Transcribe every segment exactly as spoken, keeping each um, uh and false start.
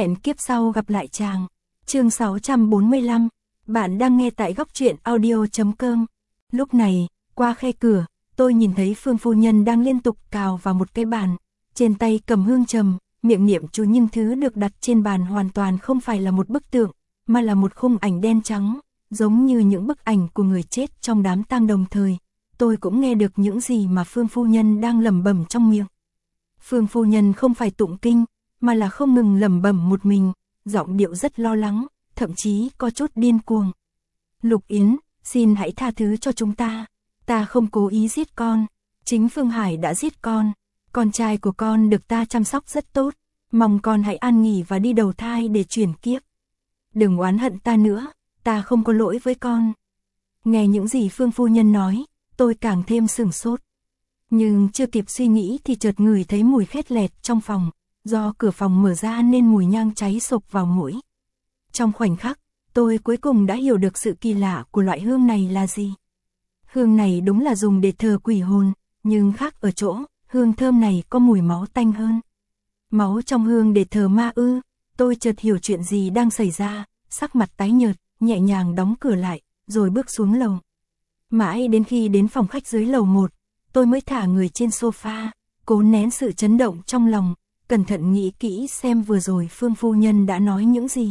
Hẹn kiếp sau gặp lại chàng. Chương sáu trăm bốn mươi lăm. Bạn đang nghe tại góc truyện audio chấm com. Lúc này, qua khe cửa, tôi nhìn thấy Phương phu nhân đang liên tục cào vào một cái bàn, trên tay cầm hương trầm, miệng niệm chú, nhưng thứ được đặt trên bàn hoàn toàn không phải là một bức tượng, mà là một khung ảnh đen trắng, giống như những bức ảnh của người chết trong đám tang. Đồng thời, tôi cũng nghe được những gì mà Phương phu nhân đang lẩm bẩm trong miệng. Phương phu nhân không phải tụng kinh, mà là không ngừng lẩm bẩm một mình, giọng điệu rất lo lắng, thậm chí có chút điên cuồng. Lục Yến, xin hãy tha thứ cho chúng ta, ta không cố ý giết con, chính Phương Hải đã giết con, con trai của con được ta chăm sóc rất tốt, mong con hãy an nghỉ và đi đầu thai để chuyển kiếp. Đừng oán hận ta nữa, ta không có lỗi với con. Nghe những gì Phương phu nhân nói, tôi càng thêm sửng sốt. Nhưng chưa kịp suy nghĩ thì chợt ngửi thấy mùi khét lẹt trong phòng, do cửa phòng mở ra nên mùi nhang cháy xộc vào mũi. Trong khoảnh khắc, tôi cuối cùng đã hiểu được sự kỳ lạ của loại hương này là gì. Hương này đúng là dùng để thờ quỷ hồn, nhưng khác ở chỗ, hương thơm này có mùi máu tanh hơn. Máu trong hương để thờ ma ư? Tôi chợt hiểu chuyện gì đang xảy ra, sắc mặt tái nhợt, nhẹ nhàng đóng cửa lại, rồi bước xuống lầu. Mãi đến khi đến phòng khách dưới lầu một, tôi mới thả người trên sofa, cố nén sự chấn động trong lòng, cẩn thận nghĩ kỹ xem vừa rồi Phương phu nhân đã nói những gì.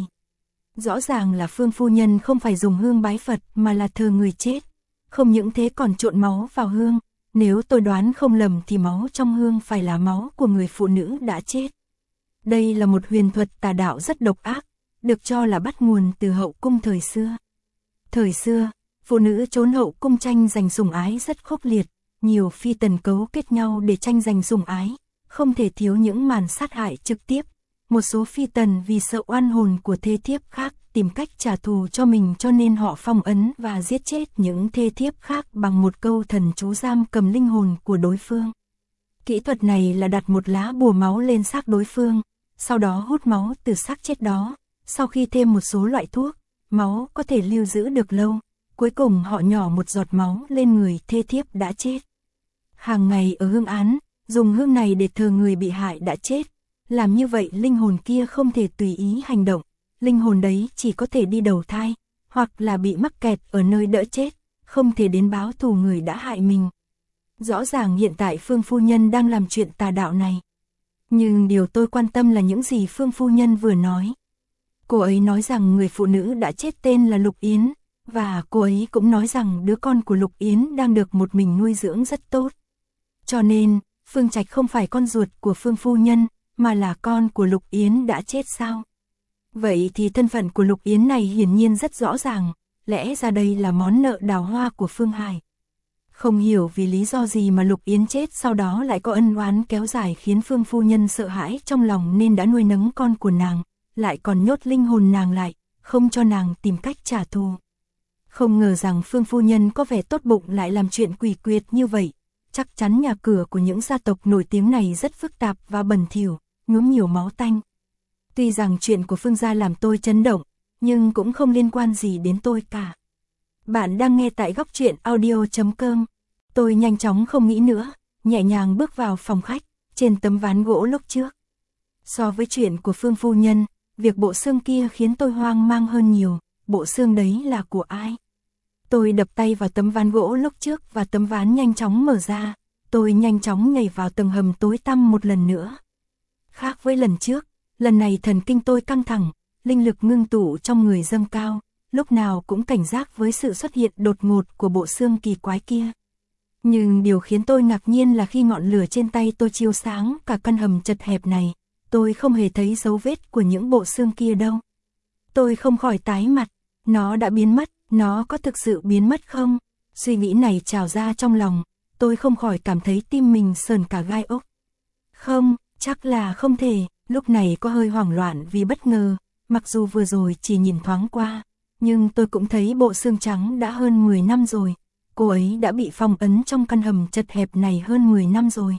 Rõ ràng là Phương phu nhân không phải dùng hương bái Phật mà là thờ người chết, không những thế còn trộn máu vào hương. Nếu tôi đoán không lầm thì máu trong hương phải là máu của người phụ nữ đã chết. Đây là một huyền thuật tà đạo rất độc ác, được cho là bắt nguồn từ hậu cung thời xưa. Thời xưa, phụ nữ trốn hậu cung tranh giành sủng ái rất khốc liệt, nhiều phi tần cấu kết nhau để tranh giành sủng ái, không thể thiếu những màn sát hại trực tiếp. Một số phi tần vì sợ oan hồn của thê thiếp khác tìm cách trả thù cho mình, cho nên họ phong ấn và giết chết những thê thiếp khác bằng một câu thần chú giam cầm linh hồn của đối phương. Kỹ thuật này là đặt một lá bùa máu lên xác đối phương, sau đó hút máu từ xác chết đó. Sau khi thêm một số loại thuốc, máu có thể lưu giữ được lâu. Cuối cùng họ nhỏ một giọt máu lên người thê thiếp đã chết. Hàng ngày ở hương án, dùng hương này để thờ người bị hại đã chết. Làm như vậy linh hồn kia không thể tùy ý hành động, linh hồn đấy chỉ có thể đi đầu thai, hoặc là bị mắc kẹt ở nơi đỡ chết, không thể đến báo thù người đã hại mình. Rõ ràng hiện tại Phương phu nhân đang làm chuyện tà đạo này. Nhưng điều tôi quan tâm là những gì Phương phu nhân vừa nói. Cô ấy nói rằng người phụ nữ đã chết tên là Lục Yến, và cô ấy cũng nói rằng đứa con của Lục Yến đang được một mình nuôi dưỡng rất tốt. Cho nên, Phương Trạch không phải con ruột của Phương phu nhân, mà là con của Lục Yến đã chết sao? Vậy thì thân phận của Lục Yến này hiển nhiên rất rõ ràng, lẽ ra đây là món nợ đào hoa của Phương Hải. Không hiểu vì lý do gì mà Lục Yến chết sau đó lại có ân oán kéo dài khiến Phương phu nhân sợ hãi trong lòng nên đã nuôi nấng con của nàng, lại còn nhốt linh hồn nàng lại, không cho nàng tìm cách trả thù. Không ngờ rằng Phương phu nhân có vẻ tốt bụng lại làm chuyện quỷ quyệt như vậy. Chắc chắn nhà cửa của những gia tộc nổi tiếng này rất phức tạp và bẩn thỉu, nhuốm nhiều máu tanh. Tuy rằng chuyện của Phương gia làm tôi chấn động, nhưng cũng không liên quan gì đến tôi cả. Bạn đang nghe tại góc truyện audio chấm com. Tôi nhanh chóng không nghĩ nữa, nhẹ nhàng bước vào phòng khách, trên tấm ván gỗ lúc trước. So với chuyện của Phương phu nhân, việc bộ xương kia khiến tôi hoang mang hơn nhiều. Bộ xương đấy là của ai? Tôi đập tay vào tấm ván gỗ lúc trước và tấm ván nhanh chóng mở ra. Tôi nhanh chóng nhảy vào tầng hầm tối tăm một lần nữa. Khác với lần trước, lần này thần kinh tôi căng thẳng, linh lực ngưng tụ trong người dâng cao, lúc nào cũng cảnh giác với sự xuất hiện đột ngột của bộ xương kỳ quái kia. Nhưng điều khiến tôi ngạc nhiên là khi ngọn lửa trên tay tôi chiếu sáng cả căn hầm chật hẹp này, tôi không hề thấy dấu vết của những bộ xương kia đâu. Tôi không khỏi tái mặt, nó đã biến mất, nó có thực sự biến mất không? Suy nghĩ này trào ra trong lòng, tôi không khỏi cảm thấy tim mình sờn cả gai ốc. Không, chắc là không thể, lúc này có hơi hoảng loạn vì bất ngờ, mặc dù vừa rồi chỉ nhìn thoáng qua, nhưng tôi cũng thấy bộ xương trắng đã hơn mười năm rồi, cô ấy đã bị phong ấn trong căn hầm chật hẹp này hơn mười năm rồi.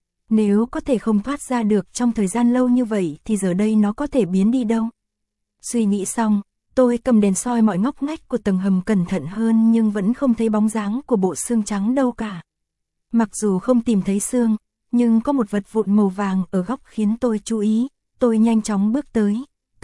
Nếu có thể không thoát ra được trong thời gian lâu như vậy thì giờ đây nó có thể biến đi đâu? Suy nghĩ xong, tôi cầm đèn soi mọi ngóc ngách của tầng hầm cẩn thận hơn nhưng vẫn không thấy bóng dáng của bộ xương trắng đâu cả. Mặc dù không tìm thấy xương, nhưng có một vật vụn màu vàng ở góc khiến tôi chú ý, tôi nhanh chóng bước tới,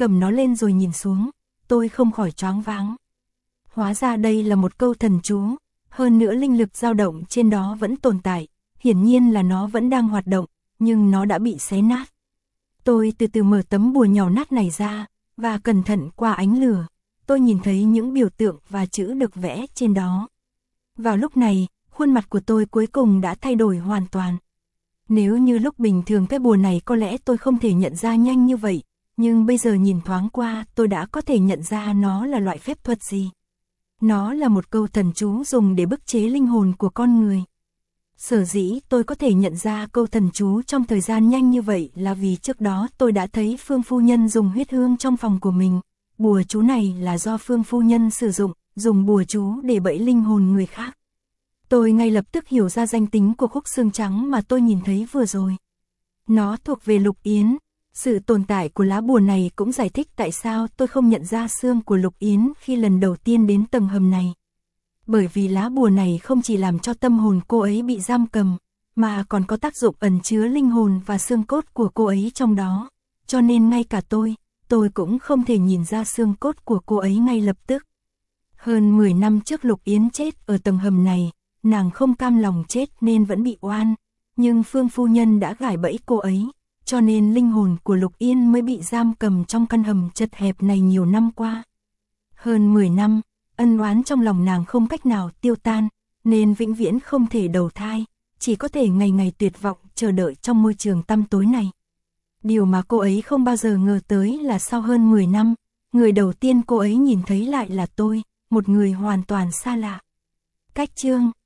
cầm nó lên rồi nhìn xuống, tôi không khỏi choáng váng. Hóa ra đây là một câu thần chú, hơn nữa linh lực dao động trên đó vẫn tồn tại, hiển nhiên là nó vẫn đang hoạt động, nhưng nó đã bị xé nát. Tôi từ từ mở tấm bùa nhỏ nát này ra, và cẩn thận qua ánh lửa, tôi nhìn thấy những biểu tượng và chữ được vẽ trên đó. Vào lúc này, khuôn mặt của tôi cuối cùng đã thay đổi hoàn toàn. Nếu như lúc bình thường cái bùa này có lẽ tôi không thể nhận ra nhanh như vậy, nhưng bây giờ nhìn thoáng qua tôi đã có thể nhận ra nó là loại phép thuật gì. Nó là một câu thần chú dùng để bức chế linh hồn của con người. Sở dĩ tôi có thể nhận ra câu thần chú trong thời gian nhanh như vậy là vì trước đó tôi đã thấy Phương phu nhân dùng huyết hương trong phòng của mình. Bùa chú này là do Phương phu nhân sử dụng, dùng bùa chú để bẫy linh hồn người khác. Tôi ngay lập tức hiểu ra danh tính của khúc xương trắng mà tôi nhìn thấy vừa rồi. Nó thuộc về Lục Yến. Sự tồn tại của lá bùa này cũng giải thích tại sao tôi không nhận ra xương của Lục Yến khi lần đầu tiên đến tầng hầm này. Bởi vì lá bùa này không chỉ làm cho tâm hồn cô ấy bị giam cầm, mà còn có tác dụng ẩn chứa linh hồn và xương cốt của cô ấy trong đó. Cho nên ngay cả tôi, tôi cũng không thể nhìn ra xương cốt của cô ấy ngay lập tức. Hơn mười năm trước Lục Yến chết ở tầng hầm này, nàng không cam lòng chết nên vẫn bị oan. Nhưng Phương phu nhân đã gài bẫy cô ấy, cho nên linh hồn của Lục Yên mới bị giam cầm trong căn hầm chật hẹp này nhiều năm qua. Hơn mười năm, ân oán trong lòng nàng không cách nào tiêu tan, nên vĩnh viễn không thể đầu thai, chỉ có thể ngày ngày tuyệt vọng chờ đợi trong môi trường tăm tối này. Điều mà cô ấy không bao giờ ngờ tới là sau hơn mười năm, người đầu tiên cô ấy nhìn thấy lại là tôi, một người hoàn toàn xa lạ. Cách chương